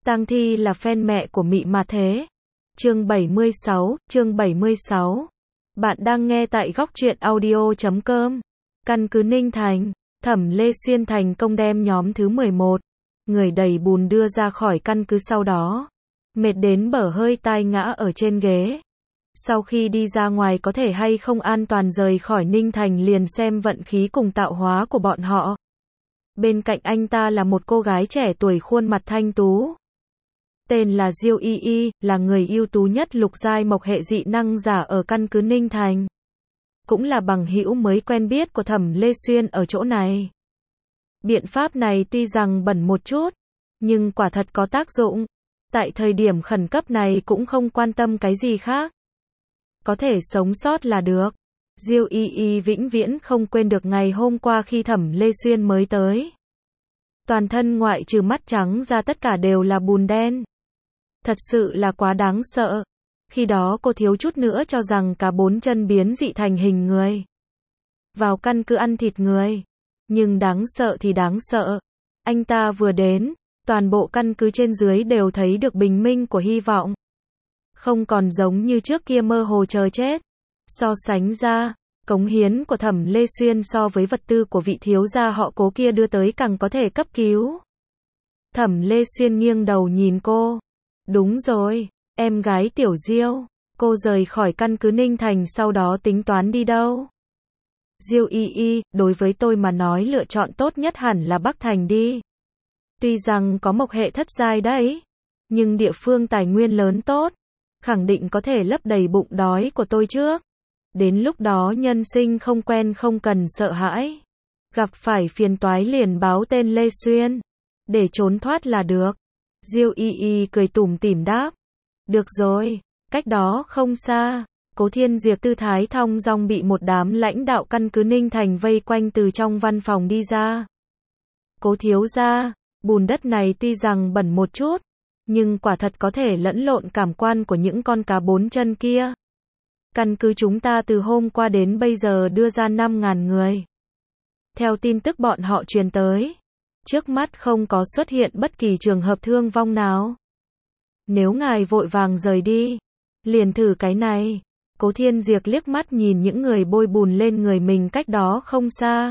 Tang Thi là fan mẹ của Mị mà thế. Chương 76. Bạn đang nghe tại goctruyện audio.com. Căn cứ Ninh Thành, Thẩm Lê Xuyên thành công đem nhóm thứ 11 người đầy bùn đưa ra khỏi căn cứ, sau đó mệt đến bở hơi tai ngã ở trên ghế. Sau khi đi ra ngoài có thể hay không an toàn rời khỏi Ninh Thành liền xem vận khí cùng tạo hóa của bọn họ. Bên cạnh anh ta là một cô gái trẻ tuổi khuôn mặt thanh tú. Tên là Diêu Y Y, là người ưu tú nhất lục giai mộc hệ dị năng giả ở căn cứ Ninh Thành. Cũng là bằng hữu mới quen biết của Thẩm Lê Xuyên ở chỗ này. Biện pháp này tuy rằng bẩn một chút, nhưng quả thật có tác dụng. Tại thời điểm khẩn cấp này cũng không quan tâm cái gì khác. Có thể sống sót là được. Diêu Y Y vĩnh viễn không quên được ngày hôm qua khi Thẩm Lê Xuyên mới tới. Toàn thân ngoại trừ mắt trắng ra tất cả đều là bùn đen. Thật sự là quá đáng sợ. Khi đó cô thiếu chút nữa cho rằng cả 4 chân biến dị thành hình người. Vào căn cứ ăn thịt người. Nhưng đáng sợ thì đáng sợ. Anh ta vừa đến, toàn bộ căn cứ trên dưới đều thấy được bình minh của hy vọng. Không còn giống như trước kia mơ hồ chờ chết. So sánh ra, cống hiến của Thẩm Lê Xuyên so với vật tư của vị thiếu gia họ Cố kia đưa tới càng có thể cấp cứu. Thẩm Lê Xuyên nghiêng đầu nhìn cô. Đúng rồi, em gái Tiểu Diêu. Cô rời khỏi căn cứ Ninh Thành sau đó tính toán đi đâu? Diêu Y Y, đối với tôi mà nói lựa chọn tốt nhất hẳn là Bắc Thành đi. Tuy rằng có mộc hệ thất giai đấy, nhưng địa phương tài nguyên lớn tốt, khẳng định có thể lấp đầy bụng đói của tôi trước. Đến lúc đó nhân sinh không quen không cần sợ hãi. Gặp phải phiền toái liền báo tên Lê Xuyên, để trốn thoát là được. Diêu Y Y cười tủm tỉm đáp. Được rồi, cách đó không xa, Cố Thiên Diệp tư thái thong dong bị một đám lãnh đạo căn cứ Ninh Thành vây quanh từ trong văn phòng đi ra. Cố thiếu gia, bùn đất này tuy rằng bẩn một chút, nhưng quả thật có thể lẫn lộn cảm quan của những con cá 4 chân kia. Căn cứ chúng ta từ hôm qua đến bây giờ đưa ra 5.000 người. Theo tin tức bọn họ truyền tới, trước mắt không có xuất hiện bất kỳ trường hợp thương vong nào. Nếu ngài vội vàng rời đi, liền thử cái này. Cố Thiên Diệp liếc mắt nhìn những người bôi bùn lên người mình cách đó không xa.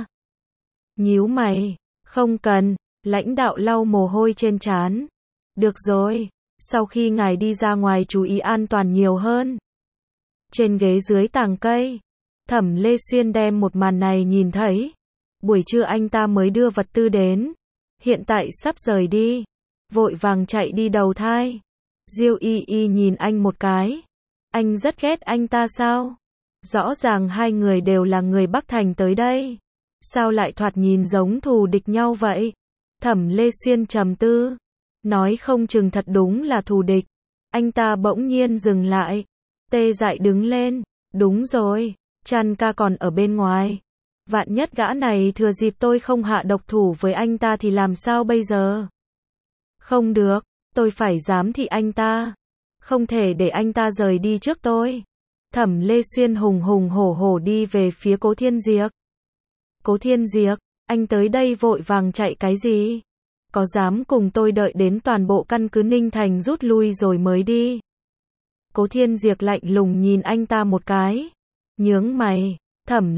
Nhíu mày, không cần, lãnh đạo lau mồ hôi trên trán. Được rồi, sau khi ngài đi ra ngoài chú ý an toàn nhiều hơn. Trên ghế dưới tàng cây, Thẩm Lê Xuyên đem một màn này nhìn thấy. Buổi trưa anh ta mới đưa vật tư đến, hiện tại sắp rời đi, vội vàng chạy đi đầu thai. Diêu Y Y nhìn anh một cái. Anh rất ghét anh ta sao? Rõ ràng hai người đều là người Bắc Thành tới đây. Sao lại thoạt nhìn giống thù địch nhau vậy? Thẩm Lê Xuyên trầm tư. Nói không chừng thật đúng là thù địch. Anh ta bỗng nhiên dừng lại. Tê dại đứng lên. Đúng rồi, Trăn ca còn ở bên ngoài. Vạn nhất gã này thừa dịp tôi không hạ độc thủ với anh ta thì làm sao bây giờ? Không được, tôi phải giám thị anh ta. Không thể để anh ta rời đi trước tôi. Thẩm Lê Xuyên hùng hùng hổ hổ đi về phía Cố Thiên Diệp. Cố Thiên Diệp, anh tới đây vội vàng chạy cái gì? Có dám cùng tôi đợi đến toàn bộ căn cứ Ninh Thành rút lui rồi mới đi? Cố Thiên Diệp lạnh lùng nhìn anh ta một cái. Nhướng mày. Thẩm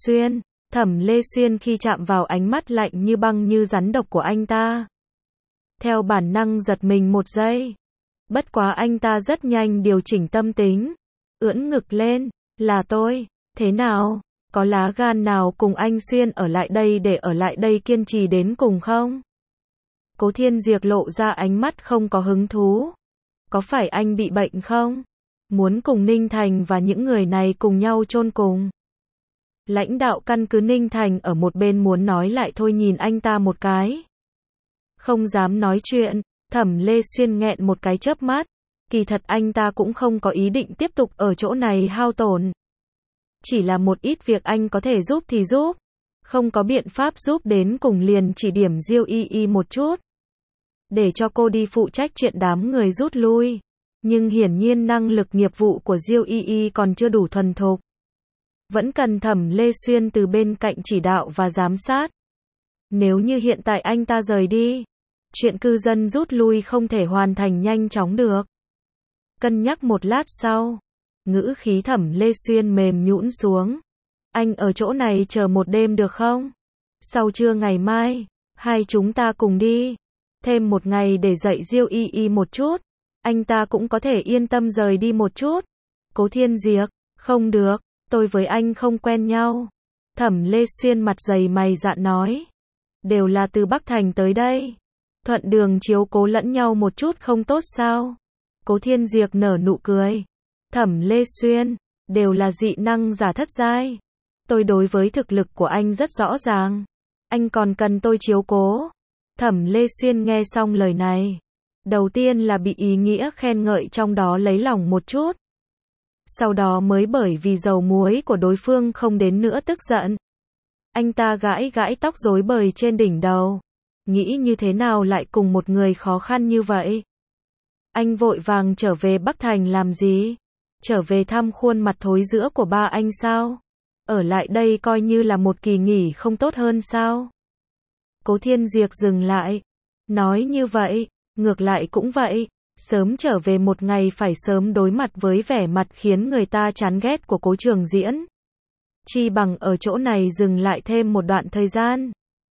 Lê Xuyên khi chạm vào ánh mắt lạnh như băng như rắn độc của anh ta, theo bản năng giật mình một giây. Bất quá anh ta rất nhanh điều chỉnh tâm tính, ưỡn ngực lên. Là tôi, thế nào? Có lá gan nào cùng anh Xuyên ở lại đây để ở lại đây kiên trì đến cùng không? Cố Thiên Diệp lộ ra ánh mắt không có hứng thú. Có phải anh bị bệnh không? Muốn cùng Ninh Thành và những người này cùng nhau chôn cùng? Lãnh đạo căn cứ Ninh Thành ở một bên muốn nói lại thôi nhìn anh ta một cái. Không dám nói chuyện. Thẩm Lê Xuyên nghẹn một cái chớp mắt. Kỳ thật anh ta cũng không có ý định tiếp tục ở chỗ này hao tổn. Chỉ là một ít việc anh có thể giúp thì giúp. Không có biện pháp giúp đến cùng liền chỉ điểm Diêu Y Y một chút. Để cho cô đi phụ trách chuyện đám người rút lui. Nhưng hiển nhiên năng lực nghiệp vụ của Diêu Y Y còn chưa đủ thuần thục. Vẫn cần Thẩm Lê Xuyên từ bên cạnh chỉ đạo và giám sát. Nếu như hiện tại anh ta rời đi, Chuyện cư dân rút lui không thể hoàn thành nhanh chóng được. Cân nhắc một lát sau, ngữ khí Thẩm Lê Xuyên mềm nhũn xuống. Anh ở chỗ này chờ một đêm được không? Sau trưa ngày mai, hai chúng ta cùng đi. Thêm một ngày để dạy Diêu Y Y một chút. Anh ta cũng có thể yên tâm rời đi một chút. Cố Thiên Diệp, không được, tôi với anh không quen nhau. Thẩm Lê Xuyên mặt dày mày dạn nói. Đều là từ Bắc Thành tới đây. Thuận đường chiếu cố lẫn nhau một chút không tốt sao? Cố Thiên Diệp nở nụ cười. Thẩm Lê Xuyên, đều là dị năng giả thất giai. Tôi đối với thực lực của anh rất rõ ràng. Anh còn cần tôi chiếu cố. Thẩm Lê Xuyên nghe xong lời này. Đầu tiên là bị ý nghĩa khen ngợi trong đó lấy lòng một chút. Sau đó mới bởi vì dầu muối của đối phương không đến nữa tức giận. Anh ta gãi gãi tóc rối bời trên đỉnh đầu. Nghĩ như thế nào lại cùng một người khó khăn như vậy? Anh vội vàng trở về Bắc Thành làm gì? Trở về thăm khuôn mặt thối rữa của ba anh sao? Ở lại đây coi như là một kỳ nghỉ không tốt hơn sao? Cố Thiên Diệp dừng lại. Nói như vậy, ngược lại cũng vậy. Sớm trở về một ngày phải sớm đối mặt với vẻ mặt khiến người ta chán ghét của Cố Trường Diễn. Chi bằng ở chỗ này dừng lại thêm một đoạn thời gian.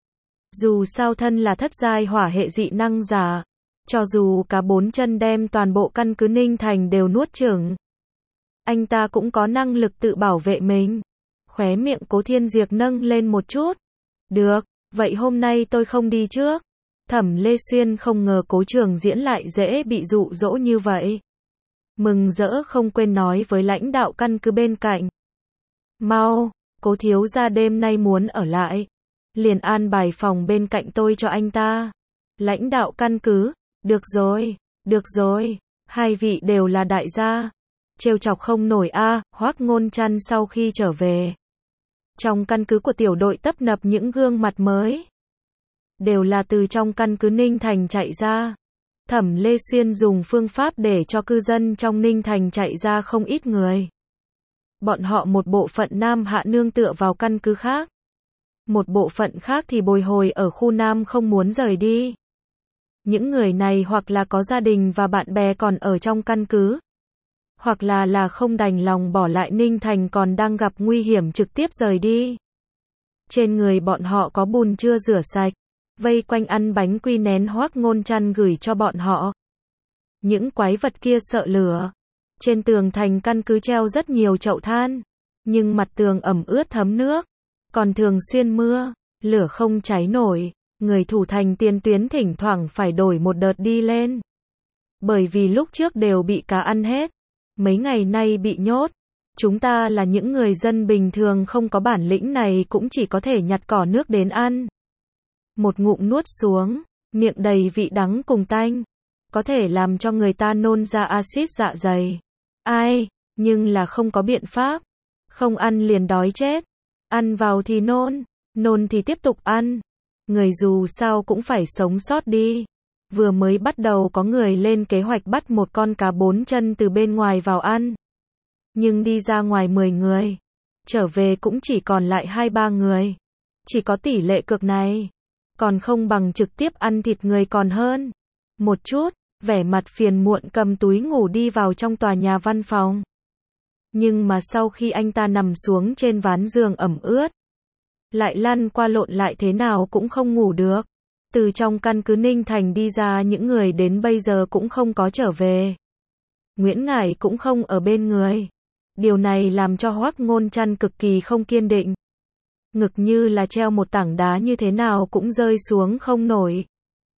Dù sao thân là thất giai hỏa hệ dị năng giả, cho dù cả bốn chân đem toàn bộ căn cứ Ninh Thành đều nuốt chửng, anh ta cũng có năng lực tự bảo vệ mình. Khóe miệng Cố Thiên Diệp nâng lên một chút. Được, vậy hôm nay tôi không đi trước. Thẩm Lê Xuyên không ngờ Cố Trường Diễn lại dễ bị dụ dỗ như vậy. Mừng rỡ không quên nói với lãnh đạo căn cứ bên cạnh. Mau, Cố thiếu gia đêm nay muốn ở lại. Liền an bài phòng bên cạnh tôi cho anh ta. Lãnh đạo căn cứ, được rồi, hai vị đều là đại gia. Trêu chọc không nổi a. Hoắc Ngôn Trăn sau khi trở về. Trong căn cứ của tiểu đội tấp nập những gương mặt mới. Đều là từ trong căn cứ Ninh Thành chạy ra. Thẩm Lê Xuyên dùng phương pháp để cho cư dân trong Ninh Thành chạy ra không ít người. Bọn họ một bộ phận Nam Hạ nương tựa vào căn cứ khác. Một bộ phận khác thì bồi hồi ở khu Nam không muốn rời đi. Những người này hoặc là có gia đình và bạn bè còn ở trong căn cứ. Hoặc là không đành lòng bỏ lại Ninh Thành còn đang gặp nguy hiểm trực tiếp rời đi. Trên người bọn họ có bùn chưa rửa sạch. Vây quanh ăn bánh quy nén Hoắc Ngôn Trăn gửi cho bọn họ. Những quái vật kia sợ lửa. Trên tường thành căn cứ treo rất nhiều chậu than. Nhưng mặt tường ẩm ướt thấm nước. Còn thường xuyên mưa, lửa không cháy nổi. Người thủ thành tiền tuyến thỉnh thoảng phải đổi một đợt đi lên. Bởi vì lúc trước đều bị cá ăn hết. Mấy ngày nay bị nhốt. Chúng ta là những người dân bình thường không có bản lĩnh này cũng chỉ có thể nhặt cỏ nước đến ăn. Một ngụm nuốt xuống, miệng đầy vị đắng cùng tanh. Có thể làm cho người ta nôn ra axit dạ dày. Ai, nhưng là không có biện pháp. Không ăn liền đói chết. Ăn vào thì nôn thì tiếp tục ăn. Người dù sao cũng phải sống sót đi. Vừa mới bắt đầu có người lên kế hoạch bắt một con cá bốn chân từ bên ngoài vào ăn. Nhưng đi ra ngoài 10 người. Trở về cũng chỉ còn lại 2-3 người. Chỉ có tỷ lệ cực này. Còn không bằng trực tiếp ăn thịt người còn hơn. Một chút, vẻ mặt phiền muộn cầm túi ngủ đi vào trong tòa nhà văn phòng. Nhưng mà sau khi anh ta nằm xuống trên ván giường ẩm ướt, lại lăn qua lộn lại thế nào cũng không ngủ được. Từ trong căn cứ Ninh Thành đi ra những người đến bây giờ cũng không có trở về. Nguyễn Ngải cũng không ở bên người. Điều này làm cho Hoắc Ngôn Trăn cực kỳ không kiên định. Ngực như là treo một tảng đá như thế nào cũng rơi xuống không nổi.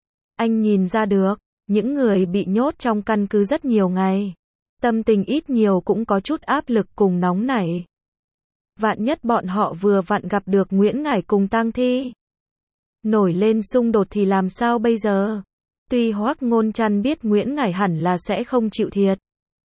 Anh nhìn ra được, những người bị nhốt trong căn cứ rất nhiều ngày. Tâm tình ít nhiều cũng có chút áp lực cùng nóng nảy. Vạn nhất bọn họ vừa vặn gặp được Nguyễn Ngải cùng tang thi. Nổi lên xung đột thì làm sao bây giờ? Tuy Hoắc Ngôn Trăn biết Nguyễn Ngải hẳn là sẽ không chịu thiệt.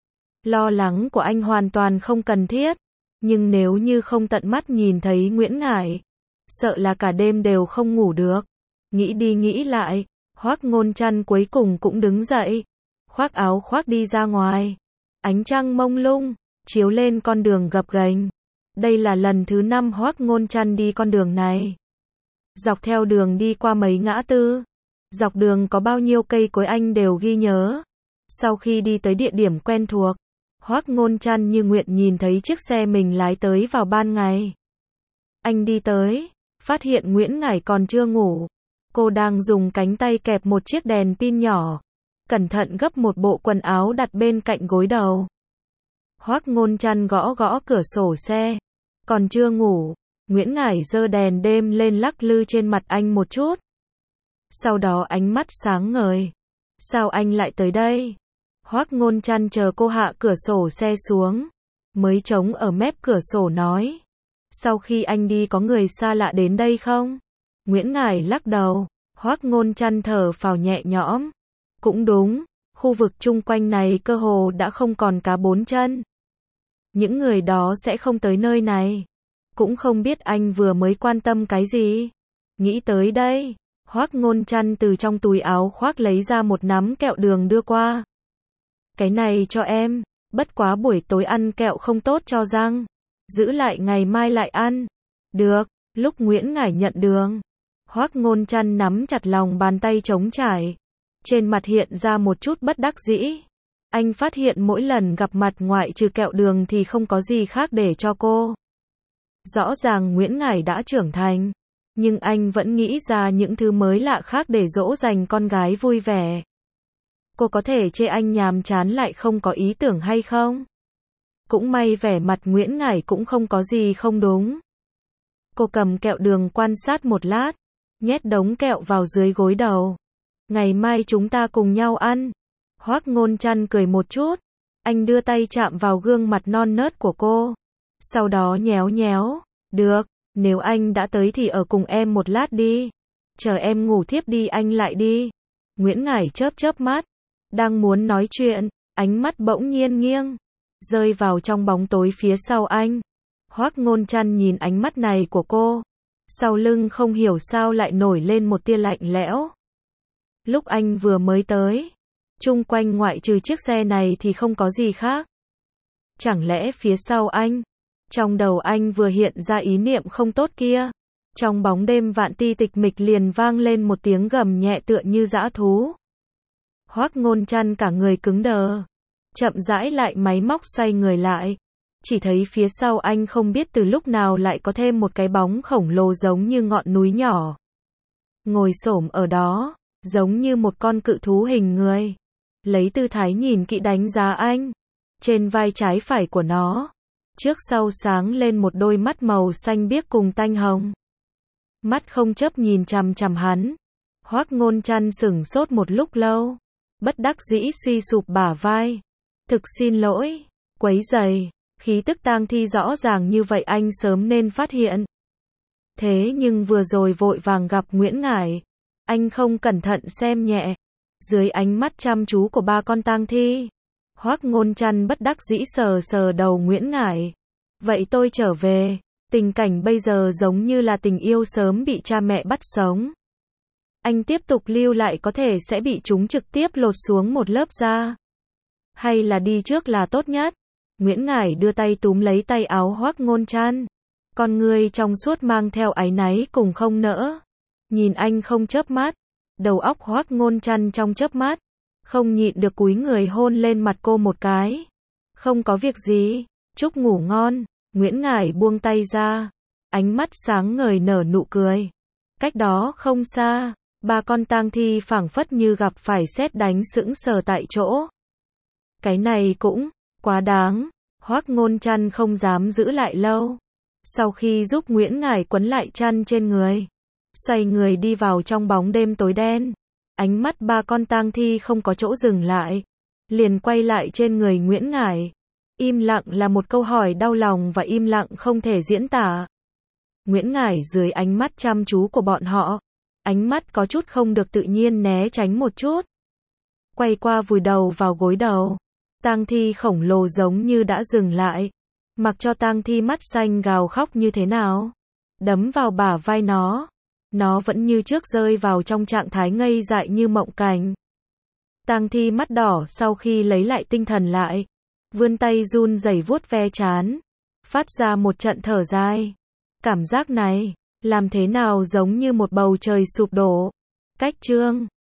Lo lắng của anh hoàn toàn không cần thiết. Nhưng nếu như không tận mắt nhìn thấy Nguyễn Ngải, sợ là cả đêm đều không ngủ được. Nghĩ đi nghĩ lại, Hoắc Ngôn Trăn cuối cùng cũng đứng dậy. Khoác áo khoác đi ra ngoài. Ánh trăng mông lung, chiếu lên con đường gập ghềnh. Đây là lần thứ 5 Hoắc Ngôn Trăn đi con đường này. Dọc theo đường đi qua mấy ngã tư. Dọc đường có bao nhiêu cây cối anh đều ghi nhớ. Sau khi đi tới địa điểm quen thuộc, Hoắc Ngôn Trăn như nguyện nhìn thấy chiếc xe mình lái tới vào ban ngày. Anh đi tới, phát hiện Nguyễn Ngải còn chưa ngủ. Cô đang dùng cánh tay kẹp một chiếc đèn pin nhỏ, cẩn thận gấp một bộ quần áo đặt bên cạnh gối đầu. Hoắc Ngôn Trăn gõ gõ cửa sổ xe. Còn chưa ngủ, Nguyễn Ngải giơ đèn đêm lên lắc lư trên mặt anh một chút. Sau đó ánh mắt sáng ngời. Sao anh lại tới đây? Hoắc Ngôn Trăn chờ cô hạ cửa sổ xe xuống, mới chống ở mép cửa sổ nói. Sau khi anh đi có người xa lạ đến đây không? Nguyễn Ngải lắc đầu. Hoắc Ngôn Trăn thở phào nhẹ nhõm. Cũng đúng, khu vực chung quanh này cơ hồ đã không còn cá bốn chân. Những người đó sẽ không tới nơi này. Cũng không biết anh vừa mới quan tâm cái gì. Nghĩ tới đây, Hoắc Ngôn Trăn từ trong túi áo khoác lấy ra một nắm kẹo đường đưa qua. Cái này cho em, bất quá buổi tối ăn kẹo không tốt cho răng. Giữ lại ngày mai lại ăn. Được, lúc Nguyễn Ngải nhận đường, Hoắc Ngôn Trăn nắm chặt lòng bàn tay trống trải. Trên mặt hiện ra một chút bất đắc dĩ. Anh phát hiện mỗi lần gặp mặt ngoại trừ kẹo đường thì không có gì khác để cho cô. Rõ ràng Nguyễn Ngải đã trưởng thành, nhưng anh vẫn nghĩ ra những thứ mới lạ khác để dỗ dành con gái vui vẻ. Cô có thể chê anh nhàm chán lại không có ý tưởng hay không? Cũng may vẻ mặt Nguyễn Ngải cũng không có gì không đúng. Cô cầm kẹo đường quan sát một lát, nhét đống kẹo vào dưới gối đầu. Ngày mai chúng ta cùng nhau ăn. Hoắc Ngôn Trăn cười một chút. Anh đưa tay chạm vào gương mặt non nớt của cô. Sau đó nhéo nhéo. Được, nếu anh đã tới thì ở cùng em một lát đi. Chờ em ngủ thiếp đi anh lại đi. Nguyễn Ngải chớp chớp mắt. Đang muốn nói chuyện, ánh mắt bỗng nhiên nghiêng, rơi vào trong bóng tối phía sau anh. Hoắc Ngôn Trăn nhìn ánh mắt này của cô. Sau lưng không hiểu sao lại nổi lên một tia lạnh lẽo. Lúc anh vừa mới tới, chung quanh ngoại trừ chiếc xe này thì không có gì khác. Chẳng lẽ phía sau anh? Trong đầu anh vừa hiện ra ý niệm không tốt kia. Trong bóng đêm vạn ti tịch mịch liền vang lên một tiếng gầm nhẹ tựa như dã thú. Hoắc Ngôn Trăn cả người cứng đờ, chậm rãi lại máy móc xoay người lại. Chỉ thấy phía sau anh không biết từ lúc nào lại có thêm một cái bóng khổng lồ giống như ngọn núi nhỏ. Ngồi xổm ở đó, giống như một con cự thú hình người. Lấy tư thái nhìn kỹ đánh giá anh. Trên vai trái phải của nó, trước sau sáng lên một đôi mắt màu xanh biếc cùng tanh hồng. Mắt không chớp nhìn chằm chằm hắn. Hoắc Ngôn Trăn sững sốt một lúc lâu, bất đắc dĩ suy sụp bả vai. Thực xin lỗi, quấy rầy, khí tức tang thi rõ ràng như vậy anh sớm nên phát hiện. Thế nhưng vừa rồi vội vàng gặp Nguyễn Ngải, anh không cẩn thận xem nhẹ. Dưới ánh mắt chăm chú của ba con tang thi, Hoắc Ngôn Trăn bất đắc dĩ sờ sờ đầu Nguyễn Ngải. Vậy tôi trở về, tình cảnh bây giờ giống như là tình yêu sớm bị cha mẹ bắt sống. Anh tiếp tục lưu lại có thể sẽ bị chúng trực tiếp lột xuống một lớp da. Hay là đi trước là tốt nhất. Nguyễn Ngải đưa tay túm lấy tay áo Hoắc Ngôn Trăn. Con người trong suốt mang theo áy náy cùng không nỡ. Nhìn anh không chớp mắt. Đầu óc Hoắc Ngôn Trăn trong chớp mắt. Không nhịn được cúi người hôn lên mặt cô một cái. Không có việc gì. Chúc ngủ ngon. Nguyễn Ngải buông tay ra. Ánh mắt sáng ngời nở nụ cười. Cách đó không xa, ba con tang thi phảng phất như gặp phải sét đánh sững sờ tại chỗ. Cái này cũng quá đáng. Hoắc Ngôn Trăn không dám giữ lại lâu. Sau khi giúp Nguyễn Ngải quấn lại chăn trên người, xoay người đi vào trong bóng đêm tối đen. Ánh mắt ba con tang thi không có chỗ dừng lại, liền quay lại trên người Nguyễn Ngải. Im lặng là một câu hỏi đau lòng và im lặng không thể diễn tả. Nguyễn Ngải dưới ánh mắt chăm chú của bọn họ, ánh mắt có chút không được tự nhiên né tránh một chút. Quay qua vùi đầu vào gối đầu. Tang thi khổng lồ giống như đã dừng lại. Mặc cho tang thi mắt xanh gào khóc như thế nào, đấm vào bả vai nó vẫn như trước rơi vào trong trạng thái ngây dại như mộng cảnh. Tang thi mắt đỏ sau khi lấy lại tinh thần lại, vươn tay run rẩy vuốt ve trán, phát ra một trận thở dài. Cảm giác này, làm thế nào giống như một bầu trời sụp đổ. Cách chương